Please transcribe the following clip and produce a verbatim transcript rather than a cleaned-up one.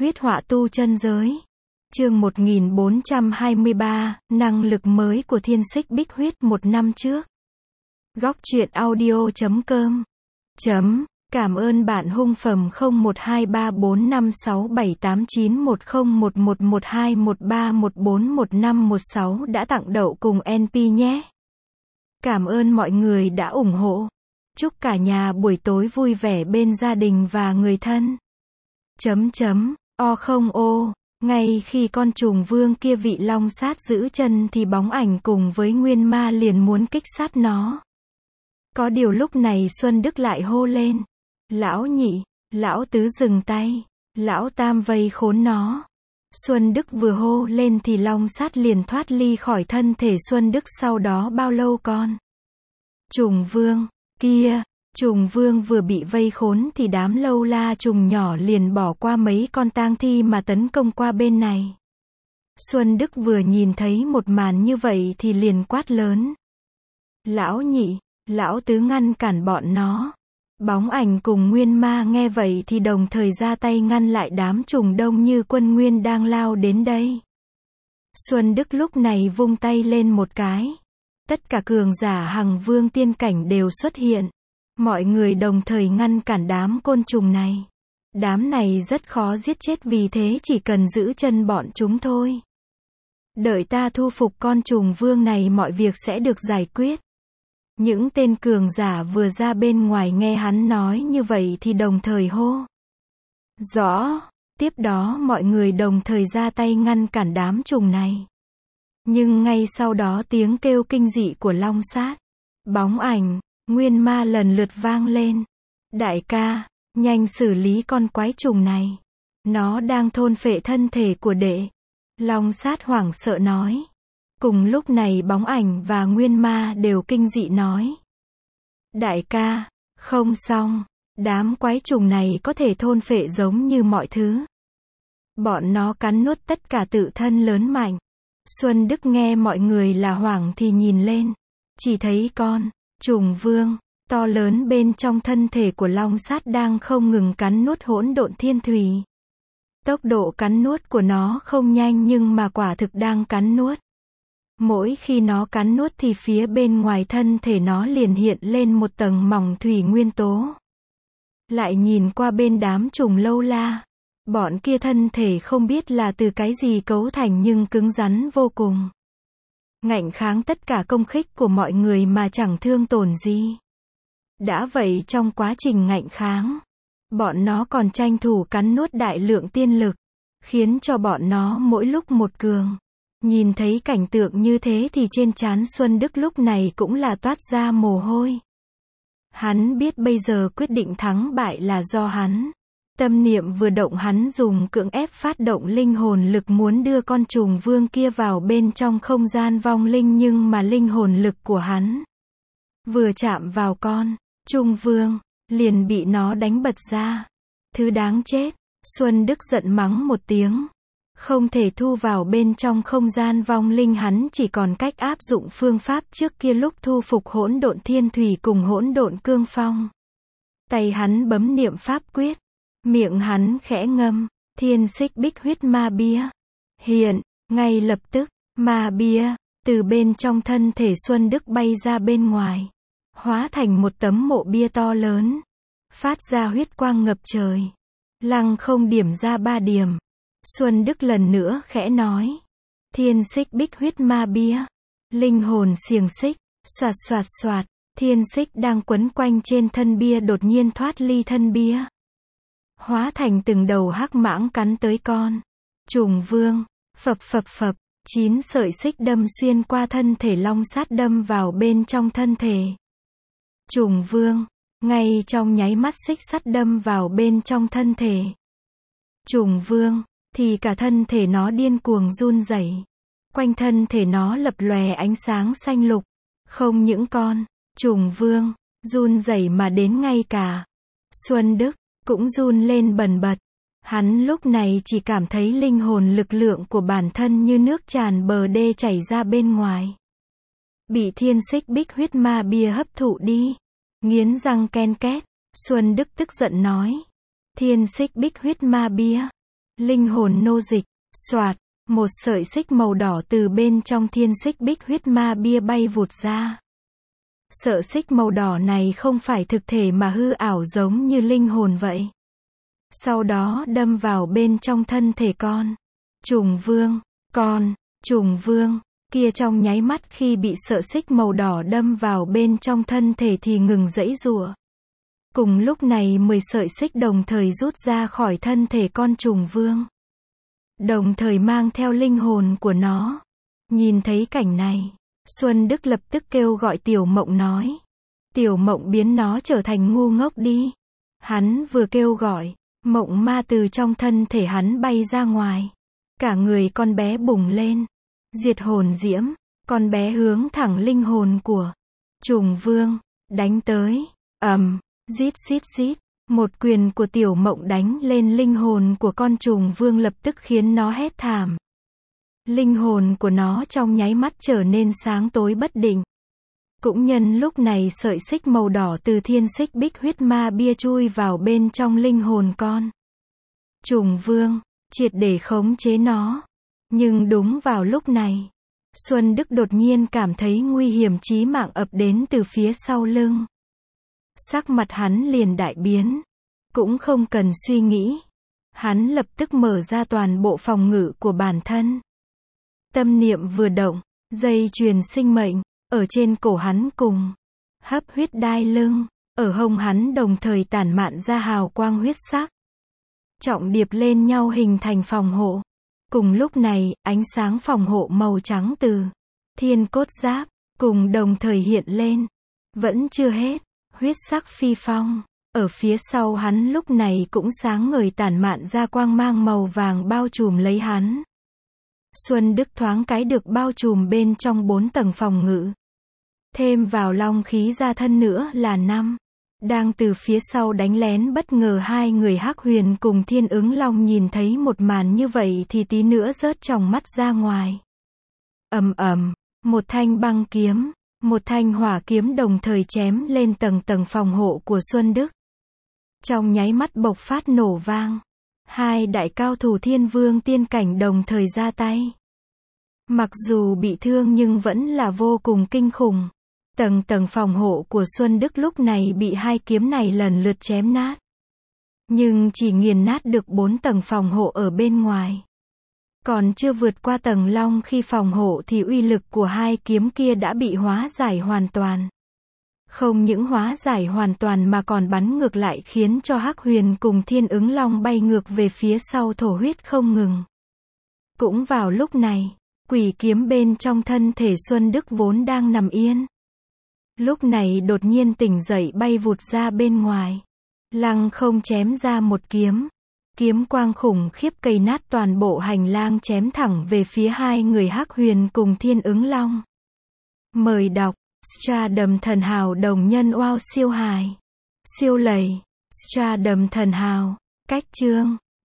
huyết họa tu chân giới. Chương một nghìn bốn trăm hai mươi ba, năng lực mới của thiên xích bích huyết một năm trước. Góc truyện audio chấm com. Chấm. Cảm ơn bạn hung phẩm không một hai ba bốn năm sáu bảy tám chín một không một một một hai một ba một bốn một năm một sáu đã tặng đậu cùng en pê nhé. Cảm ơn mọi người đã ủng hộ. Chúc cả nhà buổi tối vui vẻ bên gia đình và người thân. Chấm chấm. O không ô. Ngay khi con trùng vương kia vị long sát giữ chân thì bóng ảnh cùng với nguyên ma liền muốn kích sát nó. Có điều lúc này Xuân Đức lại hô lên. Lão nhị, lão tứ dừng tay, lão tam vây khốn nó. Xuân Đức vừa hô lên thì long sát liền thoát ly khỏi thân thể Xuân Đức. Sau đó bao lâu con trùng vương kia, trùng vương vừa bị vây khốn thì đám lâu la trùng nhỏ liền bỏ qua mấy con tang thi mà tấn công qua bên này. Xuân Đức vừa nhìn thấy một màn như vậy thì liền quát lớn. Lão nhị, lão tứ ngăn cản bọn nó. Bóng ảnh cùng nguyên ma nghe vậy thì đồng thời ra tay ngăn lại đám trùng đông như quân nguyên đang lao đến đây. Xuân Đức lúc này vung tay lên một cái. Tất cả cường giả hằng vương tiên cảnh đều xuất hiện. Mọi người đồng thời ngăn cản đám côn trùng này. Đám này rất khó giết chết, vì thế chỉ cần giữ chân bọn chúng thôi. Đợi ta thu phục con trùng vương này mọi việc sẽ được giải quyết. Những tên cường giả vừa ra bên ngoài nghe hắn nói như vậy thì đồng thời hô. Rõ. Tiếp đó mọi người đồng thời ra tay ngăn cản đám trùng này. Nhưng ngay sau đó tiếng kêu kinh dị của long sát, bóng ảnh, nguyên ma lần lượt vang lên. Đại ca, nhanh xử lý con quái trùng này. Nó đang thôn phệ thân thể của đệ. Long sát hoảng sợ nói. Cùng lúc này bóng ảnh và nguyên ma đều kinh dị nói. Đại ca, không xong, đám quái trùng này có thể thôn phệ giống như mọi thứ. Bọn nó cắn nuốt tất cả tự thân lớn mạnh. Xuân Đức nghe mọi người là hoảng thì nhìn lên. Chỉ thấy con trùng vương to lớn bên trong thân thể của long sát đang không ngừng cắn nuốt hỗn độn thiên thủy. Tốc độ cắn nuốt của nó không nhanh nhưng mà quả thực đang cắn nuốt. Mỗi khi nó cắn nuốt thì phía bên ngoài thân thể nó liền hiện lên một tầng mỏng thủy nguyên tố. Lại nhìn qua bên đám trùng lâu la. Bọn kia thân thể không biết là từ cái gì cấu thành nhưng cứng rắn vô cùng. Ngạnh kháng tất cả công kích của mọi người mà chẳng thương tổn gì. Đã vậy trong quá trình ngạnh kháng, bọn nó còn tranh thủ cắn nuốt đại lượng tiên lực, khiến cho bọn nó mỗi lúc một cường. Nhìn thấy cảnh tượng như thế thì trên trán Xuân Đức lúc này cũng là toát ra mồ hôi. Hắn biết bây giờ quyết định thắng bại là do hắn. Tâm niệm vừa động hắn dùng cưỡng ép phát động linh hồn lực muốn đưa con trùng vương kia vào bên trong không gian vong linh, nhưng mà linh hồn lực của hắn vừa chạm vào con trùng vương, liền bị nó đánh bật ra. Thứ đáng chết, Xuân Đức giận mắng một tiếng. Không thể thu vào bên trong không gian vong linh, hắn chỉ còn cách áp dụng phương pháp trước kia lúc thu phục hỗn độn thiên thủy cùng hỗn độn cương phong. Tay hắn bấm niệm pháp quyết. Miệng hắn khẽ ngâm, thiên xích bích huyết ma bia. Hiện, ngay lập tức, ma bia, từ bên trong thân thể Xuân Đức bay ra bên ngoài. Hóa thành một tấm mộ bia to lớn. Phát ra huyết quang ngập trời. Lăng không điểm ra ba điểm. Xuân Đức lần nữa khẽ nói. Thiên xích bích huyết ma bia. Linh hồn xiềng xích, xoạt xoạt xoạt. Thiên xích đang quấn quanh trên thân bia đột nhiên thoát ly thân bia. Hóa thành từng đầu hắc mãng cắn tới con trùng vương. Phập phập phập, chín sợi xích đâm xuyên qua thân thể long sát đâm vào bên trong thân thể trùng vương. Ngay trong nháy mắt xích sắt đâm vào bên trong thân thể trùng vương, thì cả thân thể nó điên cuồng run rẩy. Quanh thân thể nó lập lòe ánh sáng xanh lục. Không những con trùng vương run rẩy mà đến ngay cả Xuân Đức cũng run lên bần bật. Hắn lúc này chỉ cảm thấy linh hồn lực lượng của bản thân như nước tràn bờ đê chảy ra bên ngoài. Bị thiên xích bích huyết ma bia hấp thụ đi. Nghiến răng ken két, Xuân Đức tức giận nói. Thiên xích bích huyết ma bia. Linh hồn nô dịch, soạt, một sợi xích màu đỏ từ bên trong thiên xích bích huyết ma bia bay vụt ra. Sợi xích màu đỏ này không phải thực thể mà hư ảo giống như linh hồn vậy. Sau đó đâm vào bên trong thân thể con trùng vương, con trùng vương kia trong nháy mắt khi bị sợi xích màu đỏ đâm vào bên trong thân thể thì ngừng giãy giụa. Cùng lúc này mười sợi xích đồng thời rút ra khỏi thân thể con trùng vương, đồng thời mang theo linh hồn của nó. Nhìn thấy cảnh này, Xuân Đức lập tức kêu gọi Tiểu Mộng nói. Tiểu Mộng biến nó trở thành ngu ngốc đi. Hắn vừa kêu gọi, mộng ma từ trong thân thể hắn bay ra ngoài. Cả người con bé bùng lên. Diệt hồn diễm, con bé hướng thẳng linh hồn của trùng vương, đánh tới. ầm, rít rít rít. Một quyền của Tiểu Mộng đánh lên linh hồn của con trùng vương lập tức khiến nó hét thảm. Linh hồn của nó trong nháy mắt trở nên sáng tối bất định. Cũng nhân lúc này sợi xích màu đỏ từ thiên xích bích huyết ma bia chui vào bên trong linh hồn con trùng vương, triệt để khống chế nó. Nhưng đúng vào lúc này, Xuân Đức đột nhiên cảm thấy nguy hiểm chí mạng ập đến từ phía sau lưng. Sắc mặt hắn liền đại biến. Cũng không cần suy nghĩ. Hắn lập tức mở ra toàn bộ phòng ngự của bản thân. Tâm niệm vừa động, dây chuyền sinh mệnh, ở trên cổ hắn cùng hấp huyết đai lưng, ở hông hắn đồng thời tản mạn ra hào quang huyết sắc. Trọng điệp lên nhau hình thành phòng hộ. Cùng lúc này, ánh sáng phòng hộ màu trắng từ thiên cốt giáp, cùng đồng thời hiện lên. Vẫn chưa hết, huyết sắc phi phong, ở phía sau hắn lúc này cũng sáng ngời tản mạn ra quang mang màu vàng bao trùm lấy hắn. Xuân Đức thoáng cái được bao trùm bên trong bốn tầng phòng ngự. Thêm vào long khí ra thân nữa là năm. Đang từ phía sau đánh lén bất ngờ hai người Hắc Huyền cùng Thiên Ứng Long nhìn thấy một màn như vậy thì tí nữa rớt tròng mắt ra ngoài. Ầm ầm, một thanh băng kiếm, một thanh hỏa kiếm đồng thời chém lên tầng tầng phòng hộ của Xuân Đức. Trong nháy mắt bộc phát nổ vang. Hai đại cao thủ thiên vương tiên cảnh đồng thời ra tay. Mặc dù bị thương nhưng vẫn là vô cùng kinh khủng. Tầng tầng phòng hộ của Xuân Đức lúc này bị hai kiếm này lần lượt chém nát. Nhưng chỉ nghiền nát được bốn tầng phòng hộ ở bên ngoài. Còn chưa vượt qua tầng long khi phòng hộ thì uy lực của hai kiếm kia đã bị hóa giải hoàn toàn. Không những hóa giải hoàn toàn mà còn bắn ngược lại khiến cho Hắc Huyền cùng Thiên Ứng Long bay ngược về phía sau thổ huyết không ngừng. Cũng vào lúc này, quỷ kiếm bên trong thân thể Xuân Đức vốn đang nằm yên. Lúc này đột nhiên tỉnh dậy bay vụt ra bên ngoài. Lăng không chém ra một kiếm. Kiếm quang khủng khiếp cày nát toàn bộ hành lang chém thẳng về phía hai người Hắc Huyền cùng Thiên Ứng Long. Mời đọc Stardom Thần Hào đồng nhân wow siêu hài. Siêu lầy. Stardom Thần Hào. Cách chương